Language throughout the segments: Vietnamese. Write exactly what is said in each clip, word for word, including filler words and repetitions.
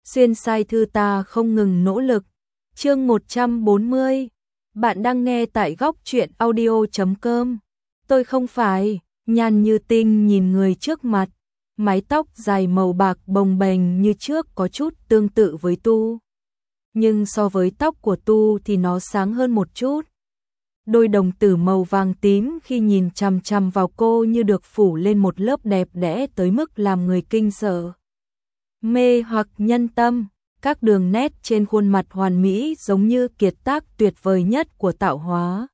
xuyên sai thư ta không ngừng nỗ lực. Chương một trăm bốn mươi. Bạn đang nghe tại góc truyện audio chấm com. Tôi không phải. Nhan Như Tinh nhìn người trước mặt, mái tóc dài màu bạc bồng bềnh như trước có chút tương tự với Tu. Nhưng so với tóc của Tu thì nó sáng hơn một chút. Đôi đồng tử màu vàng tím khi nhìn chằm chằm vào cô như được phủ lên một lớp đẹp đẽ tới mức làm người kinh sợ. Mê hoặc nhân tâm, các đường nét trên khuôn mặt hoàn mỹ giống như kiệt tác tuyệt vời nhất của tạo hóa.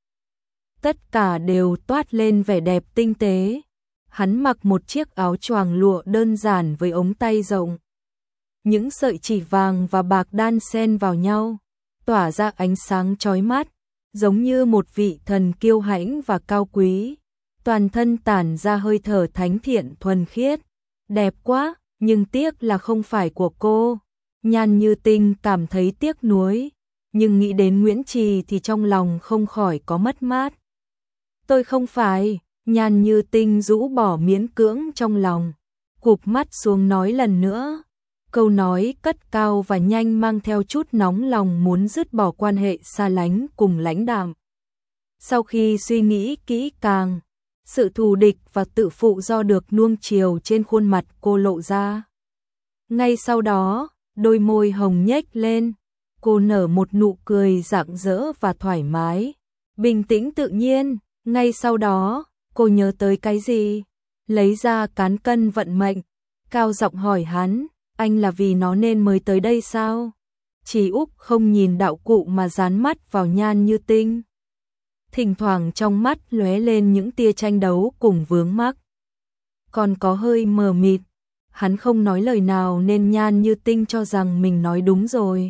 Tất cả đều toát lên vẻ đẹp tinh tế. Hắn mặc một chiếc áo choàng lụa đơn giản với ống tay rộng. Những sợi chỉ vàng và bạc đan xen vào nhau, tỏa ra ánh sáng chói mắt, giống như một vị thần kiêu hãnh và cao quý. Toàn thân tản ra hơi thở thánh thiện thuần khiết. Đẹp quá, nhưng tiếc là không phải của cô. Nhan Như Tinh cảm thấy tiếc nuối, nhưng nghĩ đến Nguyễn Trì thì trong lòng không khỏi có mất mát. Tôi không phải. Nhan Như Tinh rũ bỏ miễn cưỡng trong lòng, cụp mắt xuống nói lần nữa. Câu nói cất cao và nhanh mang theo chút nóng lòng muốn dứt bỏ quan hệ xa lánh cùng lãnh đạm. Sau khi suy nghĩ kỹ càng, sự thù địch và tự phụ do được nuông chiều trên khuôn mặt cô lộ ra. Ngay sau đó, đôi môi hồng nhếch lên, cô nở một nụ cười rạng rỡ và thoải mái, bình tĩnh tự nhiên. Ngay sau đó, cô nhớ tới cái gì? Lấy ra cán cân vận mệnh, cao giọng hỏi hắn, anh là vì nó nên mới tới đây sao? Chỉ Úc không nhìn đạo cụ mà dán mắt vào Nhan Như Tinh. Thỉnh thoảng trong mắt lóe lên những tia tranh đấu cùng vướng mắc. Còn có hơi mờ mịt, hắn không nói lời nào nên Nhan Như Tinh cho rằng mình nói đúng rồi.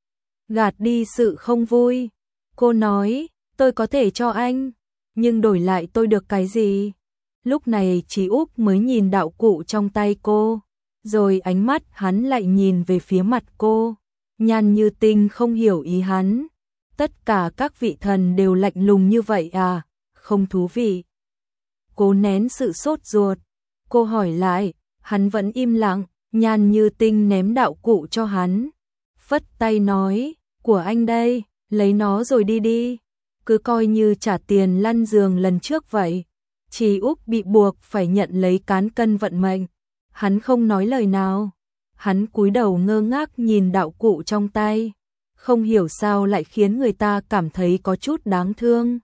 Gạt đi sự không vui, cô nói, tôi có thể cho anh, nhưng đổi lại tôi được cái gì? Lúc này Chí Úc mới nhìn đạo cụ trong tay cô, rồi ánh mắt hắn lại nhìn về phía mặt cô. Nhan Như Tinh không hiểu ý hắn. Tất cả các vị thần đều lạnh lùng như vậy à? Không thú vị. Cô nén sự sốt ruột. Cô hỏi lại, hắn vẫn im lặng. Nhan Như Tinh ném đạo cụ cho hắn, phất tay nói, của anh đây, lấy nó rồi đi đi. Cứ coi như trả tiền lăn giường lần trước vậy. Chí Úc bị buộc phải nhận lấy cán cân vận mệnh. Hắn không nói lời nào. Hắn cúi đầu ngơ ngác nhìn đạo cụ trong tay. Không hiểu sao lại khiến người ta cảm thấy có chút đáng thương.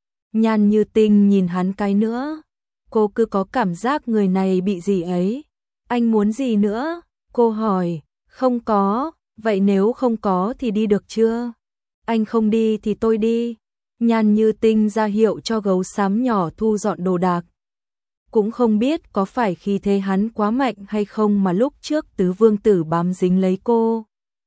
Nhan Như Tinh nhìn hắn cái nữa. Cô cứ có cảm giác người này bị gì ấy. Anh muốn gì nữa? Cô hỏi. Không có. Vậy nếu không có thì đi được chưa? Anh không đi thì tôi đi. Nhan Như Tinh ra hiệu cho gấu xám nhỏ thu dọn đồ đạc. Cũng không biết có phải khi thế hắn quá mạnh hay không mà lúc trước Tứ Vương Tử bám dính lấy cô.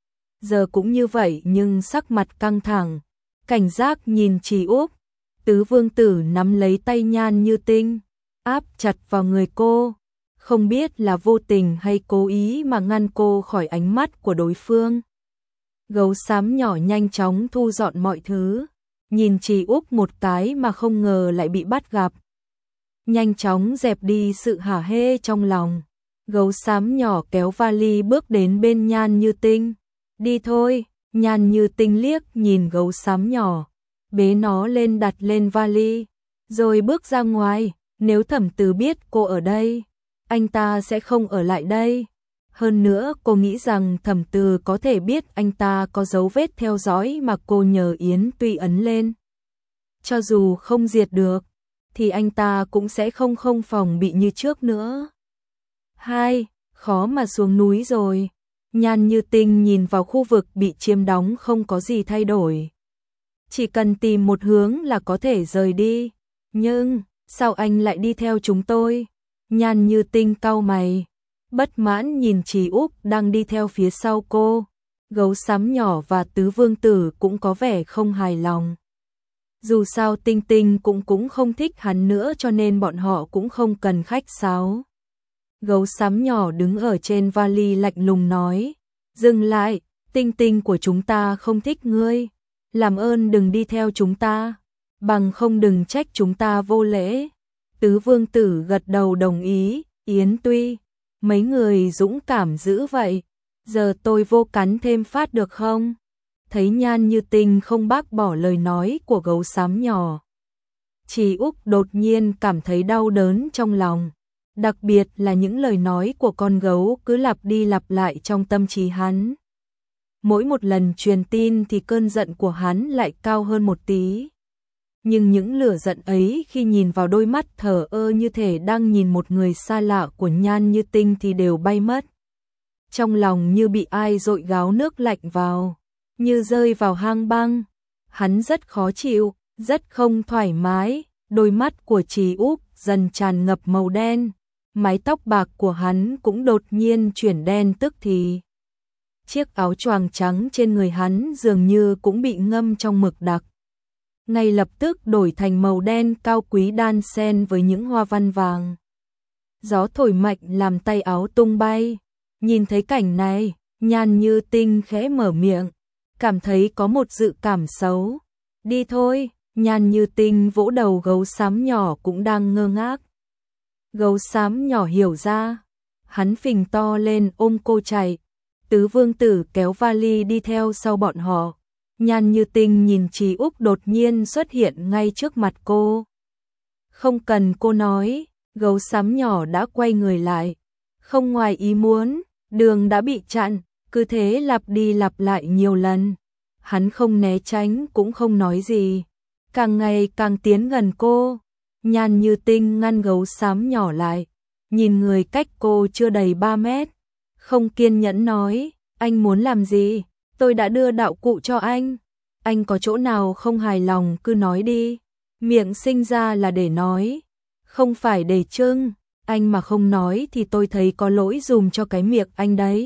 Giờ cũng như vậy nhưng sắc mặt căng thẳng, cảnh giác nhìn Chí Úc. Tứ Vương Tử nắm lấy tay Nhan Như Tinh, áp chặt vào người cô. Không biết là vô tình hay cố ý mà ngăn cô khỏi ánh mắt của đối phương. Gấu xám nhỏ nhanh chóng thu dọn mọi thứ, nhìn Chí Úc một cái mà không ngờ lại bị bắt gặp. Nhanh chóng dẹp đi sự hả hê trong lòng. Gấu xám nhỏ kéo vali bước đến bên Nhan Như Tinh. Đi thôi. Nhan Như Tinh liếc nhìn gấu xám nhỏ, bế nó lên đặt lên vali, rồi bước ra ngoài. Nếu Thẩm Từ biết cô ở đây, anh ta sẽ không ở lại đây. Hơn nữa cô nghĩ rằng Thẩm Từ có thể biết anh ta có dấu vết theo dõi mà cô nhờ Yến Tuy ấn lên. Cho dù không diệt được, thì anh ta cũng sẽ không không phòng bị như trước nữa. Hai, khó mà xuống núi rồi. Nhan Như Tinh nhìn vào khu vực bị chiếm đóng không có gì thay đổi. Chỉ cần tìm một hướng là có thể rời đi. Nhưng, sao anh lại đi theo chúng tôi? Nhan Như Tinh cau mày, bất mãn nhìn Chí Úc đang đi theo phía sau cô. Gấu xám nhỏ và Tứ Vương Tử cũng có vẻ không hài lòng. Dù sao Tinh Tinh cũng cũng không thích hắn nữa cho nên bọn họ cũng không cần khách sáo. Gấu xám nhỏ đứng ở trên vali lạnh lùng nói, dừng lại, Tinh Tinh của chúng ta không thích ngươi. Làm ơn đừng đi theo chúng ta, bằng không đừng trách chúng ta vô lễ. Tứ Vương Tử gật đầu đồng ý. Yến Tuy, mấy người dũng cảm dữ vậy. giờ tôi vô cắn thêm phát được không? Thấy Nhan Như Tinh không bác bỏ lời nói của gấu xám nhỏ, Trì Úc đột nhiên cảm thấy đau đớn trong lòng, đặc biệt là những lời nói của con gấu cứ lặp đi lặp lại trong tâm trí hắn. Mỗi một lần truyền tin thì cơn giận của hắn lại cao hơn một tí. Nhưng những lửa giận ấy khi nhìn vào đôi mắt thờ ơ như thể đang nhìn một người xa lạ của Nhan Như Tinh thì đều bay mất. Trong lòng như bị ai dội gáo nước lạnh vào, như rơi vào hang băng. Hắn rất khó chịu, rất không thoải mái, đôi mắt của Trì Úc dần tràn ngập màu đen, mái tóc bạc của hắn cũng đột nhiên chuyển đen tức thì. Chiếc áo choàng trắng trên người hắn dường như cũng bị ngâm trong mực đặc, ngay lập tức đổi thành màu đen cao quý đan xen với những hoa văn vàng. Gió thổi mạnh làm tay áo tung bay. Nhìn thấy cảnh này, Nhan Như Tinh khẽ mở miệng, cảm thấy có một dự cảm xấu. Đi thôi, Nhan Như Tinh vỗ đầu gấu xám nhỏ cũng đang ngơ ngác. Gấu xám nhỏ hiểu ra, hắn phình to lên ôm cô chạy. Tứ vương tử kéo vali đi theo sau bọn họ. Nhan Như Tinh nhìn Trì Úc đột nhiên xuất hiện ngay trước mặt cô. Không cần cô nói, gấu xám nhỏ đã quay người lại. Không ngoài ý muốn, đường đã bị chặn, cứ thế lặp đi lặp lại nhiều lần. Hắn không né tránh cũng không nói gì, càng ngày càng tiến gần cô. Nhan Như Tinh ngăn gấu xám nhỏ lại, nhìn người cách cô chưa đầy ba mét. Không kiên nhẫn nói, anh muốn làm gì? Tôi đã đưa đạo cụ cho anh. Anh có chỗ nào không hài lòng cứ nói đi. Miệng sinh ra là để nói, không phải để trưng. Anh mà không nói thì tôi thấy có lỗi dùm cho cái miệng anh đấy.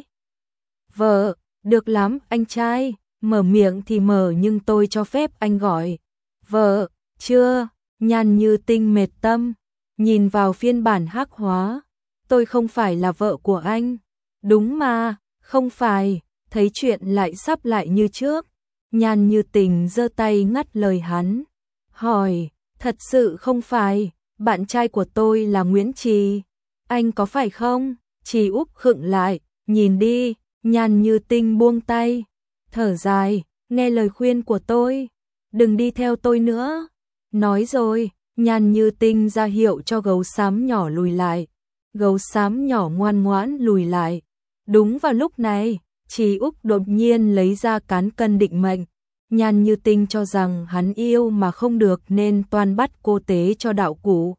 Vợ, được lắm anh trai, mở miệng thì mở nhưng tôi cho phép anh gọi vợ, chưa? Nhan Như Tinh mệt tâm, nhìn vào phiên bản hắc hóa. Tôi không phải là vợ của anh. Đúng mà, không phải. Thấy chuyện lại sắp lại như trước, Nhan Như Tình giơ tay ngắt lời hắn, hỏi, thật sự không phải, bạn trai của tôi là Nguyễn Trì, anh có phải không? Trì Úc khựng lại, nhìn đi. Nhan Như Tinh buông tay, thở dài, nghe lời khuyên của tôi, đừng đi theo tôi nữa. Nói rồi, Nhan Như Tinh ra hiệu cho gấu xám nhỏ lùi lại. Gấu xám nhỏ ngoan ngoãn lùi lại. Đúng vào lúc này, Trì Úc đột nhiên lấy ra cán cân định mệnh. Nhan Như Tinh cho rằng hắn yêu mà không được nên toan bắt cô tế cho đạo cụ.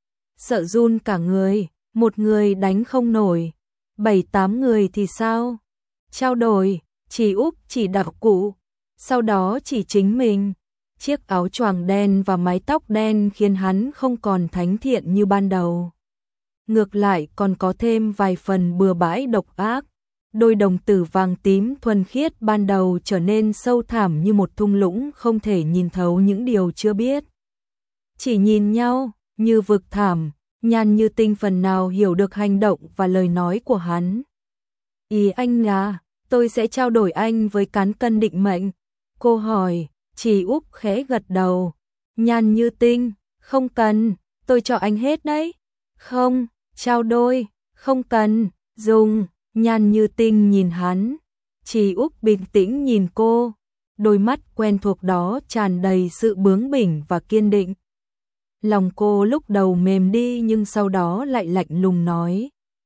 Sợ run cả người, một người đánh không nổi, bảy tám người thì sao? Trao đổi, Trì Úc chỉ đạo cụ, sau đó chỉ chính mình. Chiếc áo choàng đen và mái tóc đen khiến hắn không còn thánh thiện như ban đầu. Ngược lại còn có thêm vài phần bừa bãi độc ác. Đôi đồng tử vàng tím thuần khiết ban đầu trở nên sâu thẳm như một thung lũng không thể nhìn thấu những điều chưa biết. Chỉ nhìn nhau, như vực thẳm, Nhan Như Tinh phần nào hiểu được hành động và lời nói của hắn. Ý anh là, tôi sẽ trao đổi anh với cán cân định mệnh. Cô hỏi, Trì Úc khẽ gật đầu. Nhan Như Tinh, không cần, tôi cho anh hết đấy. Không, trao đôi, không cần, dùng. Nhan Như Tinh nhìn hắn, Trì Úc bình tĩnh nhìn cô, đôi mắt quen thuộc đó tràn đầy sự bướng bỉnh và kiên định. Lòng cô lúc đầu mềm đi nhưng sau đó lại lạnh lùng nói.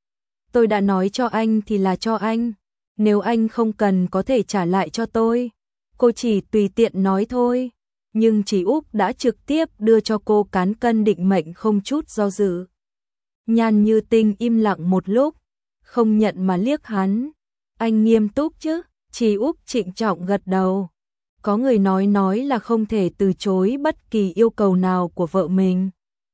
Tôi đã nói cho anh thì là cho anh, nếu anh không cần có thể trả lại cho tôi. Cô chỉ tùy tiện nói thôi, nhưng Trì Úc đã trực tiếp đưa cho cô cán cân định mệnh không chút do dự. Nhan Như Tinh im lặng một lúc, không nhận mà liếc hắn. Anh nghiêm túc chứ? Trì Úc trịnh trọng gật đầu. Có người nói nói là không thể từ chối bất kỳ yêu cầu nào của vợ mình.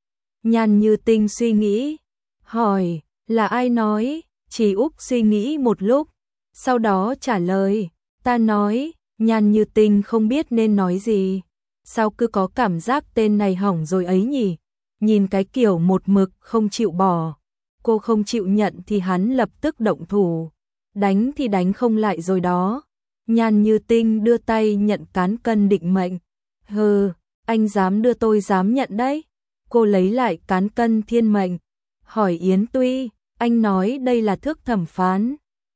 Nhan Như Tinh suy nghĩ, hỏi, là ai nói? Trì Úc suy nghĩ một lúc, sau đó trả lời, ta nói. Nhan Như Tinh không biết nên nói gì. Sao cứ có cảm giác tên này hỏng rồi ấy nhỉ? Nhìn cái kiểu một mực không chịu bỏ. Cô không chịu nhận thì hắn lập tức động thủ. Đánh thì đánh không lại rồi đó. Nhan Như Tinh đưa tay nhận cán cân định mệnh. Hừ, anh dám đưa tôi dám nhận đấy. Cô lấy lại cán cân thiên mệnh. Hỏi Yến Tuy, anh nói đây là thước thẩm phán.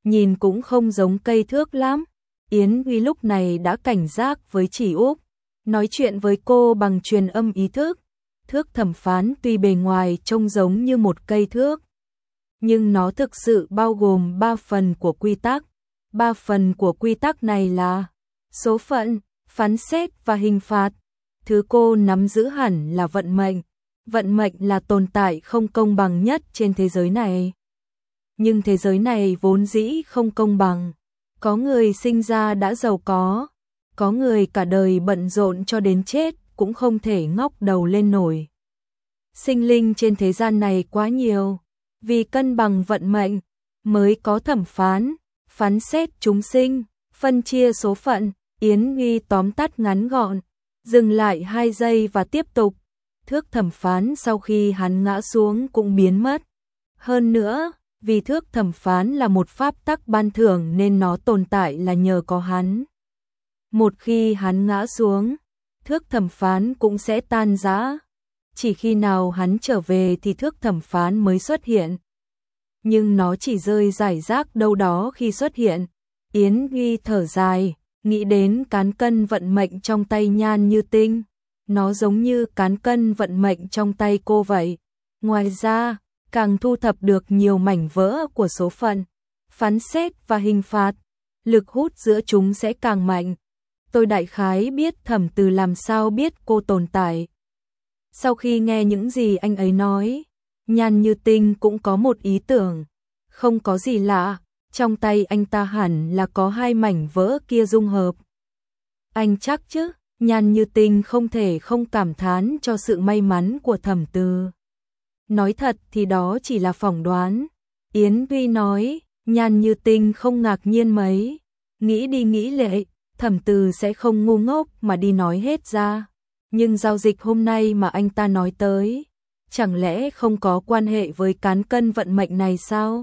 nhìn cũng không giống cây thước lắm. Yến Uy lúc này đã cảnh giác với Chỉ Úc, nói chuyện với cô bằng truyền âm ý thức. Thước thẩm phán tuy bề ngoài trông giống như một cây thước, nhưng nó thực sự bao gồm ba phần của quy tắc. Ba phần của quy tắc này là số phận, phán xét và hình phạt. Thứ cô nắm giữ hẳn là vận mệnh. Vận mệnh là tồn tại không công bằng nhất trên thế giới này. Nhưng thế giới này vốn dĩ không công bằng. Có người sinh ra đã giàu có, có người cả đời bận rộn cho đến chết cũng không thể ngóc đầu lên nổi. Sinh linh trên thế gian này quá nhiều, vì cân bằng vận mệnh mới có thẩm phán, phán xét chúng sinh, phân chia số phận. Yến Uy tóm tắt ngắn gọn, dừng lại hai giây và tiếp tục. Thước thẩm phán sau khi hắn ngã xuống cũng biến mất. Hơn nữa, vì thước thẩm phán là một pháp tắc ban thưởng nên nó tồn tại là nhờ có hắn. Một khi hắn ngã xuống, thước thẩm phán cũng sẽ tan rã. Chỉ khi nào hắn trở về thì thước thẩm phán mới xuất hiện. Nhưng nó chỉ rơi rải rác đâu đó khi xuất hiện. Yến Uy thở dài, nghĩ đến cán cân vận mệnh trong tay Nhan Như Tinh. Nó giống như cán cân vận mệnh trong tay cô vậy. Ngoài ra, càng thu thập được nhiều mảnh vỡ của số phận, phán xét và hình phạt, lực hút giữa chúng sẽ càng mạnh. Tôi đại khái biết Thẩm Từ làm sao biết cô tồn tại. Sau khi nghe những gì anh ấy nói, Nhan Như Tinh cũng có một ý tưởng. Không có gì lạ, trong tay anh ta hẳn là có hai mảnh vỡ kia dung hợp. Anh chắc chứ? Nhan Như Tinh không thể không cảm thán cho sự may mắn của Thẩm Từ. Nói thật thì đó chỉ là phỏng đoán. Yến Uy nói, Nhan Như Tinh không ngạc nhiên mấy. Nghĩ đi nghĩ lại, Thẩm Từ sẽ không ngu ngốc mà đi nói hết ra. Nhưng giao dịch hôm nay mà anh ta nói tới, chẳng lẽ không có quan hệ với cán cân vận mệnh này sao?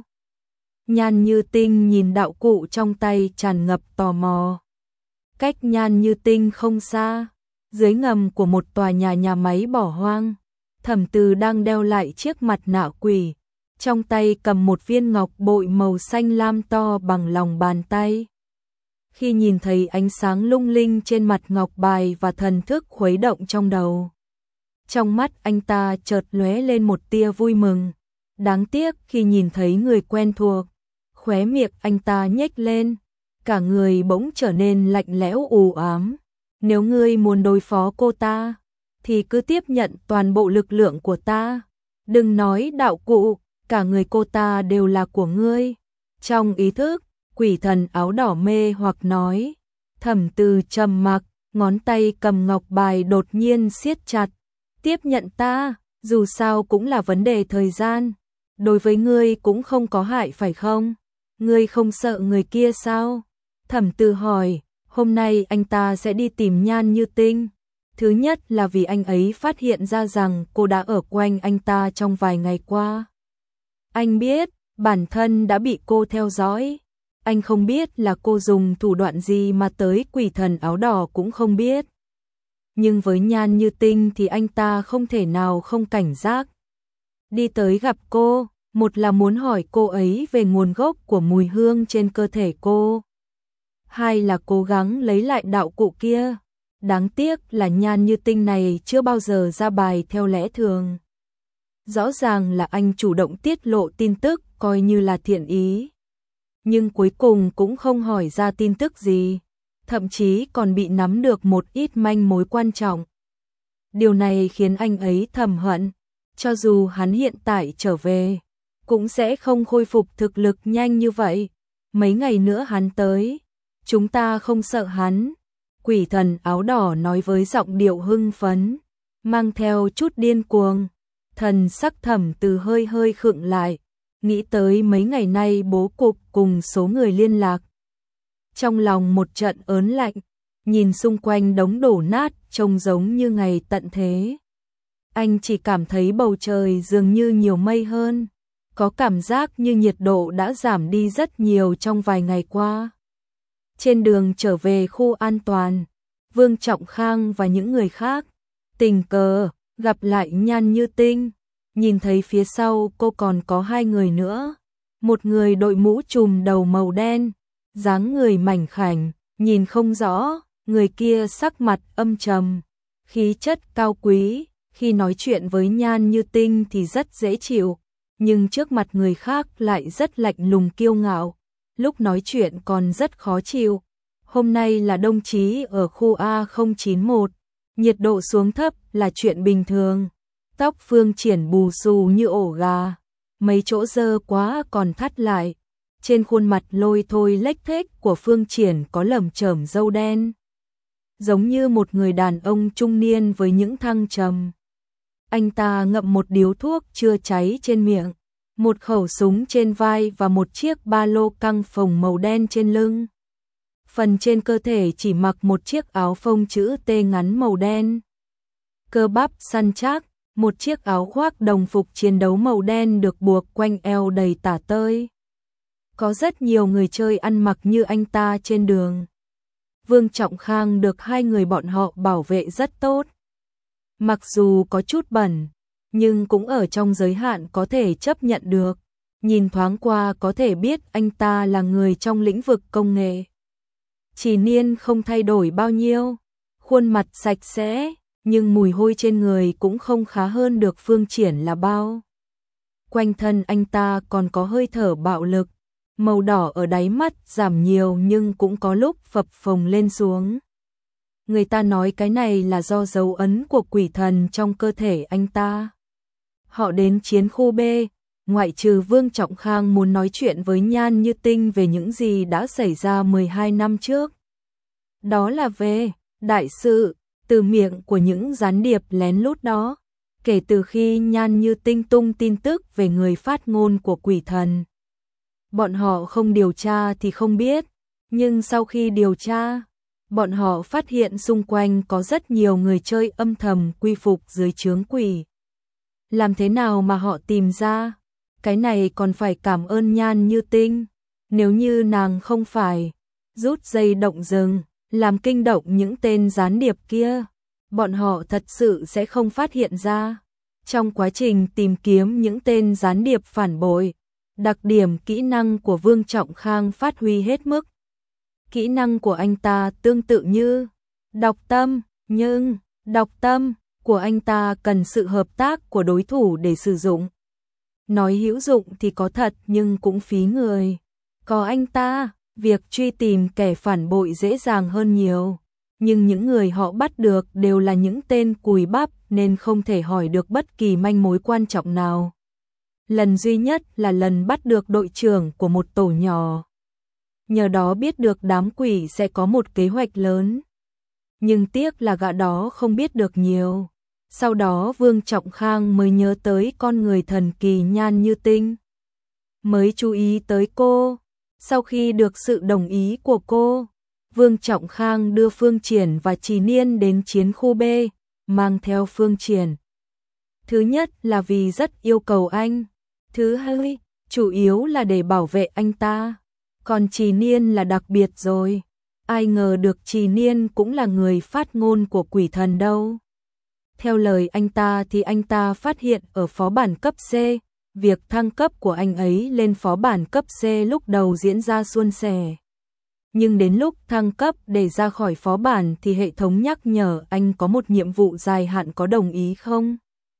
Nhan Như Tinh nhìn đạo cụ trong tay tràn ngập tò mò. Cách Nhan Như Tinh không xa, dưới ngầm của một tòa nhà nhà máy bỏ hoang, Thẩm Từ đang đeo lại chiếc mặt nạ quỷ, trong tay cầm một viên ngọc bội màu xanh lam to bằng lòng bàn tay. Khi nhìn thấy ánh sáng lung linh trên mặt ngọc bài và thần thức khuấy động trong đầu, trong mắt anh ta chợt lóe lên một tia vui mừng. Đáng tiếc khi nhìn thấy người quen thuộc, khóe miệng anh ta nhếch lên, cả người bỗng trở nên lạnh lẽo u ám. Nếu ngươi muốn đối phó cô ta, thì cứ tiếp nhận toàn bộ lực lượng của ta. Đừng nói đạo cụ, cả người cô ta đều là của ngươi. Trong ý thức, quỷ thần áo đỏ mê hoặc nói. Thẩm Từ trầm mặc, ngón tay cầm ngọc bài đột nhiên siết chặt. Tiếp nhận ta, dù sao cũng là vấn đề thời gian. Đối với ngươi cũng không có hại phải không? Ngươi không sợ người kia sao? Thẩm Từ hỏi. Hôm nay anh ta sẽ đi tìm Nhan Như Tinh. Thứ nhất là vì anh ấy phát hiện ra rằng cô đã ở quanh anh ta trong vài ngày qua. Anh biết bản thân đã bị cô theo dõi. Anh không biết là cô dùng thủ đoạn gì mà tới quỷ thần áo đỏ cũng không biết. Nhưng với Nhan Như Tinh thì anh ta không thể nào không cảnh giác. Đi tới gặp cô, một là muốn hỏi cô ấy về nguồn gốc của mùi hương trên cơ thể cô. Hai là cố gắng lấy lại đạo cụ kia. Đáng tiếc là Nhan Như Tinh này chưa bao giờ ra bài theo lẽ thường. Rõ ràng là anh chủ động tiết lộ tin tức coi như là thiện ý. Nhưng cuối cùng cũng không hỏi ra tin tức gì. Thậm chí còn bị nắm được một ít manh mối quan trọng. Điều này khiến anh ấy thầm hận. Cho dù hắn hiện tại trở về, cũng sẽ không khôi phục thực lực nhanh như vậy. Mấy ngày nữa hắn tới, chúng ta không sợ hắn. Quỷ thần áo đỏ nói với giọng điệu hưng phấn, mang theo chút điên cuồng. Thần sắc Thẩm Từ hơi hơi khựng lại, nghĩ tới mấy ngày nay bố cục cùng số người liên lạc. Trong lòng một trận ớn lạnh, nhìn xung quanh đống đổ nát trông giống như ngày tận thế. Anh chỉ cảm thấy bầu trời dường như nhiều mây hơn, có cảm giác như nhiệt độ đã giảm đi rất nhiều trong vài ngày qua. Trên đường trở về khu an toàn, Vương Trọng Khang và những người khác tình cờ gặp lại Nhan Như Tinh, nhìn thấy phía sau cô còn có hai người nữa, Một người đội mũ trùm đầu màu đen, dáng người mảnh khảnh, nhìn không rõ, người kia sắc mặt âm trầm, khí chất cao quý, khi nói chuyện với Nhan Như Tinh thì rất dễ chịu, nhưng trước mặt người khác lại rất lạnh lùng kiêu ngạo, lúc nói chuyện còn rất khó chịu. Hôm nay là đông chí ở khu A không chín một, nhiệt độ xuống thấp là chuyện bình thường. Tóc Phương Triển bù xù như ổ gà, mấy chỗ dơ quá còn thắt lại. Trên khuôn mặt lôi thôi lếch thếch của Phương Triển có lởm chởm râu đen, giống như một người đàn ông trung niên với những thăng trầm. Anh ta ngậm một điếu thuốc chưa cháy trên miệng, một khẩu súng trên vai và một chiếc ba lô căng phồng màu đen trên lưng. Phần trên cơ thể chỉ mặc một chiếc áo phông chữ T ngắn màu đen. Cơ bắp săn chắc, một chiếc áo khoác đồng phục chiến đấu màu đen được buộc quanh eo đầy tả tơi. Có rất nhiều người chơi ăn mặc như anh ta trên đường. Vương Trọng Khang được hai người bọn họ bảo vệ rất tốt. Mặc dù có chút bẩn, nhưng cũng ở trong giới hạn có thể chấp nhận được. Nhìn thoáng qua có thể biết anh ta là người trong lĩnh vực công nghệ. Chỉ niên không thay đổi bao nhiêu, khuôn mặt sạch sẽ, nhưng mùi hôi trên người cũng không khá hơn được Phương Triển là bao. Quanh thân anh ta còn có hơi thở bạo lực, màu đỏ ở đáy mắt giảm nhiều nhưng cũng có lúc phập phồng lên xuống. Người ta nói cái này là do dấu ấn của quỷ thần trong cơ thể anh ta. Họ đến chiến khu B, ngoại trừ Vương Trọng Khang muốn nói chuyện với Nhan Như Tinh về những gì đã xảy ra mười hai năm trước. Đó là về đại sự, từ miệng của những gián điệp lén lút đó, kể từ khi Nhan Như Tinh tung tin tức về người phát ngôn của quỷ thần. Bọn họ không điều tra thì không biết, nhưng sau khi điều tra, bọn họ phát hiện xung quanh có rất nhiều người chơi âm thầm quy phục dưới trướng quỷ. Làm thế nào mà họ tìm ra? Cái này còn phải cảm ơn Nhan Như Tinh. Nếu như nàng không phải rút dây động rừng, làm kinh động những tên gián điệp kia, bọn họ thật sự sẽ không phát hiện ra. Trong quá trình tìm kiếm những tên gián điệp phản bội, đặc điểm kỹ năng của Vương Trọng Khang phát huy hết mức. Kỹ năng của anh ta tương tự như đọc tâm, nhưng đọc tâm của anh ta cần sự hợp tác của đối thủ để sử dụng. Nói hữu dụng thì có thật nhưng cũng phí người. Có anh ta, việc truy tìm kẻ phản bội dễ dàng hơn nhiều. Nhưng những người họ bắt được đều là những tên cùi bắp nên không thể hỏi được bất kỳ manh mối quan trọng nào. Lần duy nhất là lần bắt được đội trưởng của một tổ nhỏ. Nhờ đó biết được đám quỷ sẽ có một kế hoạch lớn. Nhưng tiếc là gã đó không biết được nhiều. Sau đó Vương Trọng Khang mới nhớ tới con người thần kỳ Nhan Như Tinh. Mới chú ý tới cô. Sau khi được sự đồng ý của cô, Vương Trọng Khang đưa Phương Triển và Trì Niên đến chiến khu B, mang theo Phương Triển. Thứ nhất là vì rất yêu cầu anh. Thứ hai, chủ yếu là để bảo vệ anh ta. Còn Trì Niên là đặc biệt rồi. Ai ngờ được Trì Niên cũng là người phát ngôn của quỷ thần đâu. Theo lời anh ta thì anh ta phát hiện ở phó bản cấp C, việc thăng cấp của anh ấy lên phó bản cấp C lúc đầu diễn ra suôn sẻ. Nhưng đến lúc thăng cấp để ra khỏi phó bản thì hệ thống nhắc nhở anh có một nhiệm vụ dài hạn, có đồng ý không?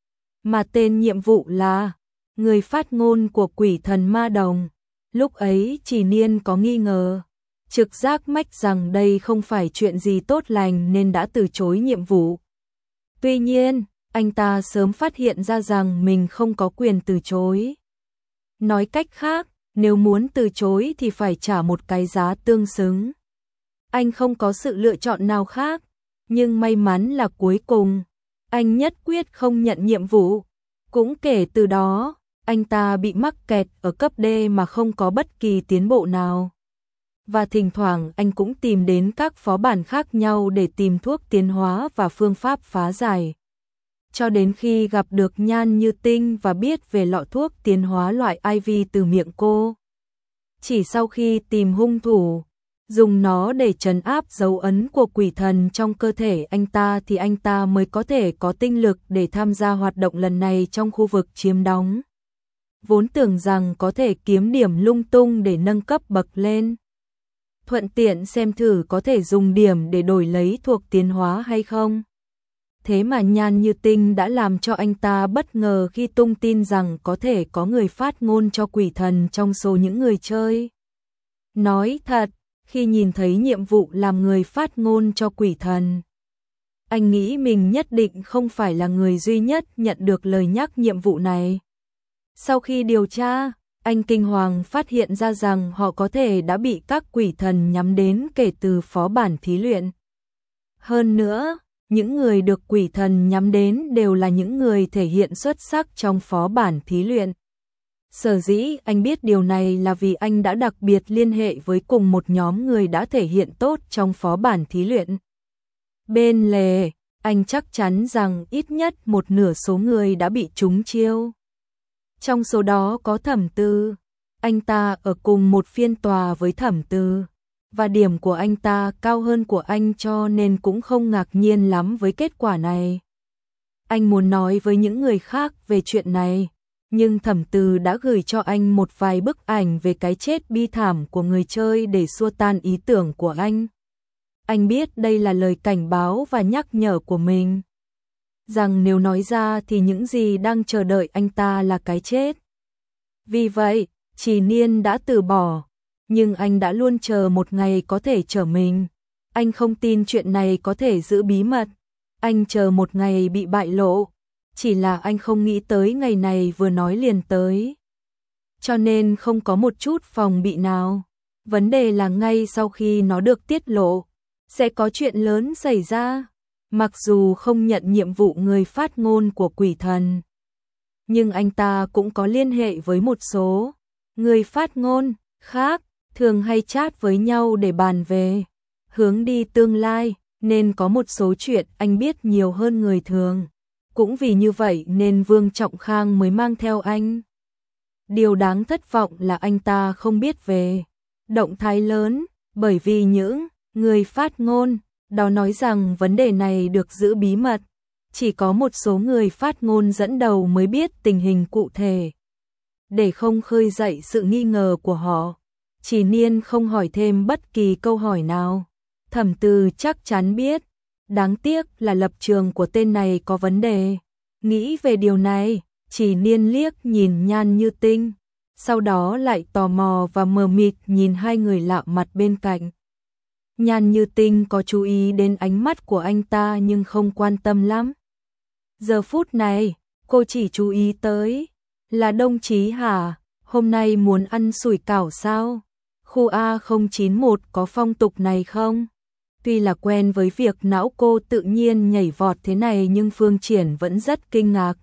Mà tên nhiệm vụ là người phát ngôn của quỷ thần ma đồng. Lúc ấy Trì Niên có nghi ngờ, trực giác mách rằng đây không phải chuyện gì tốt lành nên đã từ chối nhiệm vụ. Tuy nhiên, anh ta sớm phát hiện ra rằng mình không có quyền từ chối. Nói cách khác, nếu muốn từ chối thì phải trả một cái giá tương xứng. Anh không có sự lựa chọn nào khác, nhưng may mắn là cuối cùng, anh nhất quyết không nhận nhiệm vụ. Cũng kể từ đó, anh ta bị mắc kẹt ở cấp D mà không có bất kỳ tiến bộ nào. Và thỉnh thoảng anh cũng tìm đến các phó bản khác nhau để tìm thuốc tiến hóa và phương pháp phá giải. Cho đến khi gặp được Nhan Như Tinh và biết về lọ thuốc tiến hóa loại i vê từ miệng cô. Chỉ sau khi tìm hung thủ, dùng nó để trấn áp dấu ấn của quỷ thần trong cơ thể anh ta thì anh ta mới có thể có tinh lực để tham gia hoạt động lần này trong khu vực chiếm đóng. vốn tưởng rằng có thể kiếm điểm lung tung để nâng cấp bậc lên. Thuận tiện xem thử có thể dùng điểm để đổi lấy thuộc tiến hóa hay không. Thế mà Nhan Như Tinh đã làm cho anh ta bất ngờ khi tung tin rằng có thể có người phát ngôn cho quỷ thần trong số những người chơi. Nói thật, khi nhìn thấy nhiệm vụ làm người phát ngôn cho quỷ thần, anh nghĩ mình nhất định không phải là người duy nhất nhận được lời nhắc nhiệm vụ này. Sau khi điều tra, anh kinh hoàng phát hiện ra rằng họ có thể đã bị các quỷ thần nhắm đến kể từ phó bản thí luyện. Hơn nữa, những người được quỷ thần nhắm đến đều là những người thể hiện xuất sắc trong phó bản thí luyện. Sở dĩ anh biết điều này là vì anh đã đặc biệt liên hệ với cùng một nhóm người đã thể hiện tốt trong phó bản thí luyện. Bên lề, anh chắc chắn rằng ít nhất một nửa số người đã bị trúng chiêu. Trong số đó có Thẩm Tư, anh ta ở cùng một phiên tòa với Thẩm Tư, và điểm của anh ta cao hơn của anh cho nên cũng không ngạc nhiên lắm với kết quả này. Anh muốn nói với những người khác về chuyện này, nhưng Thẩm Tư đã gửi cho anh một vài bức ảnh về cái chết bi thảm của người chơi để xua tan ý tưởng của anh. Anh biết đây là lời cảnh báo và nhắc nhở của mình, rằng nếu nói ra thì những gì đang chờ đợi anh ta là cái chết. Vì vậy, Trì Niên đã từ bỏ, nhưng anh đã luôn chờ một ngày có thể trở mình. Anh không tin chuyện này có thể giữ bí mật, anh chờ một ngày bị bại lộ, chỉ là anh không nghĩ tới ngày này vừa nói liền tới. Cho nên không có một chút phòng bị nào. Vấn đề là ngay sau khi nó được tiết lộ, sẽ có chuyện lớn xảy ra. Mặc dù không nhận nhiệm vụ người phát ngôn của quỷ thần, nhưng anh ta cũng có liên hệ với một số người phát ngôn khác, thường hay chat với nhau để bàn về hướng đi tương lai, nên có một số chuyện anh biết nhiều hơn người thường. Cũng vì như vậy nên Vương Trọng Khang mới mang theo anh. Điều đáng thất vọng là anh ta không biết về động thái lớn, bởi vì những người phát ngôn đó nói rằng vấn đề này được giữ bí mật, chỉ có một số người phát ngôn dẫn đầu mới biết tình hình cụ thể. Để không khơi dậy sự nghi ngờ của họ, Trì Niên không hỏi thêm bất kỳ câu hỏi nào. Thẩm Tư chắc chắn biết, đáng tiếc là lập trường của tên này có vấn đề. Nghĩ về điều này, Trì Niên liếc nhìn Nhan Như Tinh, sau đó lại tò mò và mờ mịt nhìn hai người lạ mặt bên cạnh. Nhan Như Tinh có chú ý đến ánh mắt của anh ta nhưng không quan tâm lắm. Giờ phút này, cô chỉ chú ý tới là Đông Chí hả? Hôm nay muốn ăn sủi cảo sao? Khu A không chín một có phong tục này không? Tuy là quen với việc não cô tự nhiên nhảy vọt thế này nhưng Phương Triển vẫn rất kinh ngạc.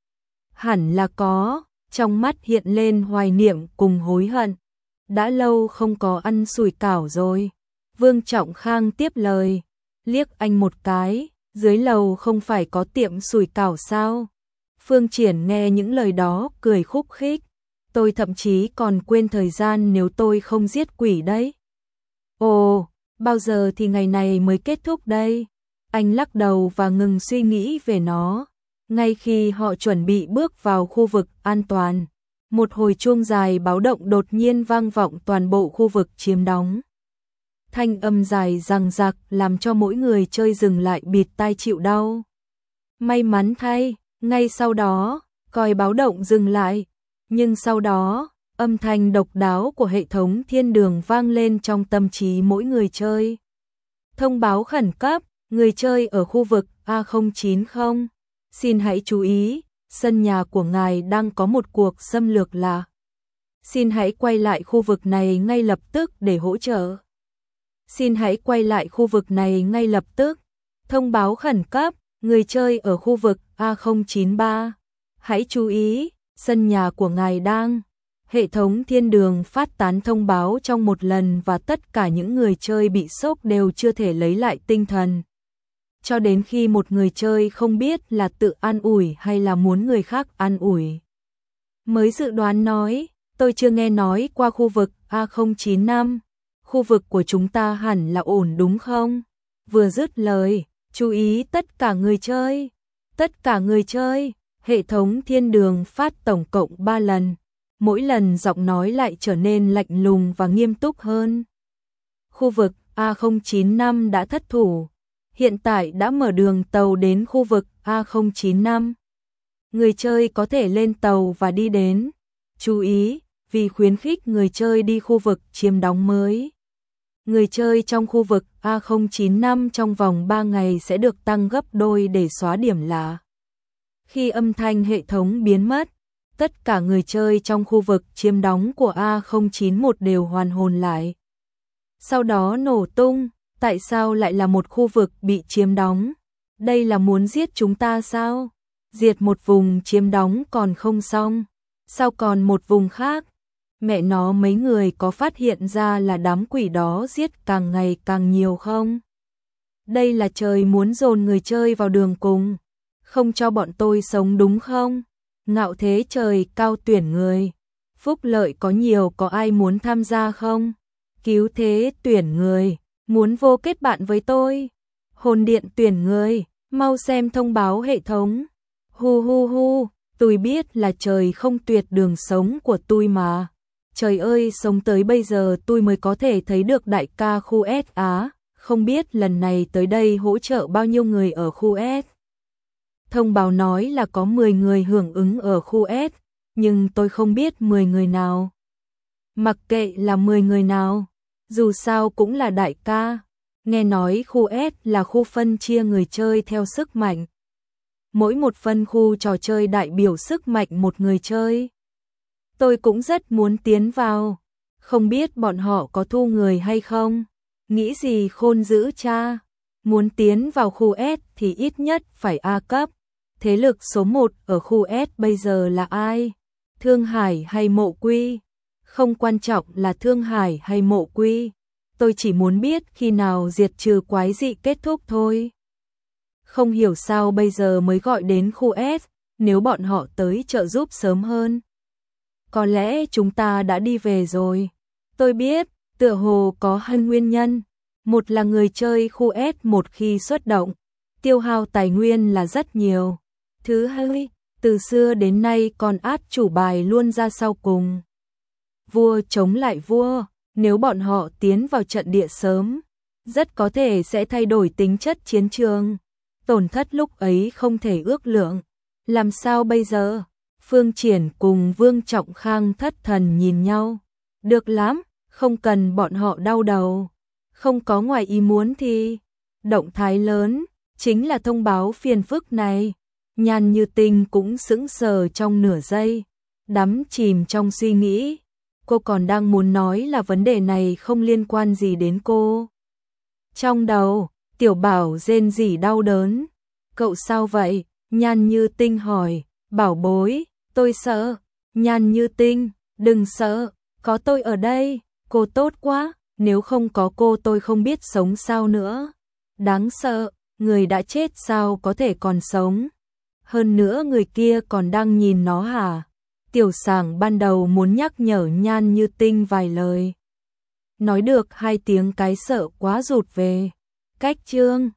Hẳn là có, trong mắt hiện lên hoài niệm cùng hối hận. Đã lâu không có ăn sủi cảo rồi. Vương Trọng Khang tiếp lời, liếc anh một cái, dưới lầu không phải có tiệm sủi cảo sao? Phương Triển nghe những lời đó cười khúc khích, tôi thậm chí còn quên thời gian nếu tôi không giết quỷ đấy. Ồ, bao giờ thì ngày này mới kết thúc đây? Anh lắc đầu và ngừng suy nghĩ về nó. Ngay khi họ chuẩn bị bước vào khu vực an toàn, một hồi chuông dài báo động đột nhiên vang vọng toàn bộ khu vực chiếm đóng. Thanh âm dài răng rạc làm cho mỗi người chơi dừng lại bịt tai chịu đau. May mắn thay, ngay sau đó, còi báo động dừng lại, nhưng sau đó, âm thanh độc đáo của hệ thống thiên đường vang lên trong tâm trí mỗi người chơi. Thông báo khẩn cấp, người chơi ở khu vực A không chín không, xin hãy chú ý, sân nhà của ngài đang có một cuộc xâm lược lạ. Xin hãy quay lại khu vực này ngay lập tức để hỗ trợ. Xin hãy quay lại khu vực này ngay lập tức. Thông báo khẩn cấp, người chơi ở khu vực A không chín ba. Hãy chú ý, sân nhà của ngài đang. Hệ thống thiên đường phát tán thông báo trong một lần và tất cả những người chơi bị sốc đều chưa thể lấy lại tinh thần. Cho đến khi một người chơi không biết là tự an ủi hay là muốn người khác an ủi. Mới dự đoán nói, tôi chưa nghe nói qua khu vực A không chín năm. Khu vực của chúng ta hẳn là ổn đúng không? Vừa dứt lời, chú ý tất cả người chơi. Tất cả người chơi, hệ thống thiên đường phát tổng cộng ba lần. mỗi lần giọng nói lại trở nên lạnh lùng và nghiêm túc hơn. Khu vực A không chín năm đã thất thủ, hiện tại đã mở đường tàu đến khu vực A không chín năm. Người chơi có thể lên tàu và đi đến. Chú ý, vì khuyến khích người chơi đi khu vực chiếm đóng mới. Người chơi trong khu vực A không chín năm trong vòng ba ngày sẽ được tăng gấp đôi để xóa điểm lạ. Khi âm thanh hệ thống biến mất, tất cả người chơi trong khu vực chiếm đóng của A không chín một đều hoàn hồn lại. Sau đó nổ tung, tại sao lại là một khu vực bị chiếm đóng? Đây là muốn giết chúng ta sao? Diệt một vùng chiếm đóng còn không xong, sao còn một vùng khác? Mẹ nó, mấy người có phát hiện ra là đám quỷ đó giết càng ngày càng nhiều không? Đây là trời muốn dồn người chơi vào đường cùng, không cho bọn tôi sống đúng không? Ngạo thế trời cao tuyển người, phúc lợi có nhiều, có ai muốn tham gia không? Cứu thế tuyển người, muốn vô kết bạn với tôi? Hồn điện tuyển người, mau xem thông báo hệ thống. Hu hu hu, tôi biết là trời không tuyệt đường sống của tôi mà. Trời ơi, sống tới bây giờ tôi mới có thể thấy được đại ca khu S Á, không biết lần này tới đây hỗ trợ bao nhiêu người ở khu S. Thông báo nói là có mười người hưởng ứng ở khu S, nhưng tôi không biết mười người nào. Mặc kệ là mười người nào, dù sao cũng là đại ca. Nghe nói khu S là khu phân chia người chơi theo sức mạnh. Mỗi một phân khu trò chơi đại biểu sức mạnh một người chơi. Tôi cũng rất muốn tiến vào, không biết bọn họ có thu người hay không. Nghĩ gì khôn dữ cha, muốn tiến vào khu S thì ít nhất phải A cấp. Thế lực số một ở khu S bây giờ là ai? Thương Hải hay Mộ Quy? Không quan trọng là Thương Hải hay Mộ Quy, tôi chỉ muốn biết khi nào diệt trừ quái dị kết thúc thôi. Không hiểu sao bây giờ mới gọi đến khu S, nếu bọn họ tới trợ giúp sớm hơn. Có lẽ chúng ta đã đi về rồi. Tôi biết, tựa hồ có hai nguyên nhân. Một là người chơi khu S một khi xuất động, tiêu hao tài nguyên là rất nhiều. Thứ hai, từ xưa đến nay còn át chủ bài luôn ra sau cùng. Vua chống lại vua, nếu bọn họ tiến vào trận địa sớm, rất có thể sẽ thay đổi tính chất chiến trường. Tổn thất lúc ấy không thể ước lượng. Làm sao bây giờ? Phương Triển cùng Vương Trọng Khang thất thần nhìn nhau. Được lắm, không cần bọn họ đau đầu. Không có ngoài ý muốn thì động thái lớn, chính là thông báo phiền phức này. Nhan Như Tinh cũng sững sờ trong nửa giây, đắm chìm trong suy nghĩ. Cô còn đang muốn nói là vấn đề này không liên quan gì đến cô. Trong đầu, Tiểu Bảo rên rỉ đau đớn. Cậu sao vậy? Nhan Như Tinh hỏi. Bảo bối, tôi sợ. Nhan Như Tinh, đừng sợ, có tôi ở đây. Cô tốt quá, nếu không có cô tôi không biết sống sao nữa. Đáng sợ, người đã chết sao có thể còn sống. Hơn nữa người kia còn đang nhìn nó hả? Tiểu Sảng ban đầu muốn nhắc nhở Nhan Như Tinh vài lời. Nói được hai tiếng cái sợ quá rụt về. Cách chương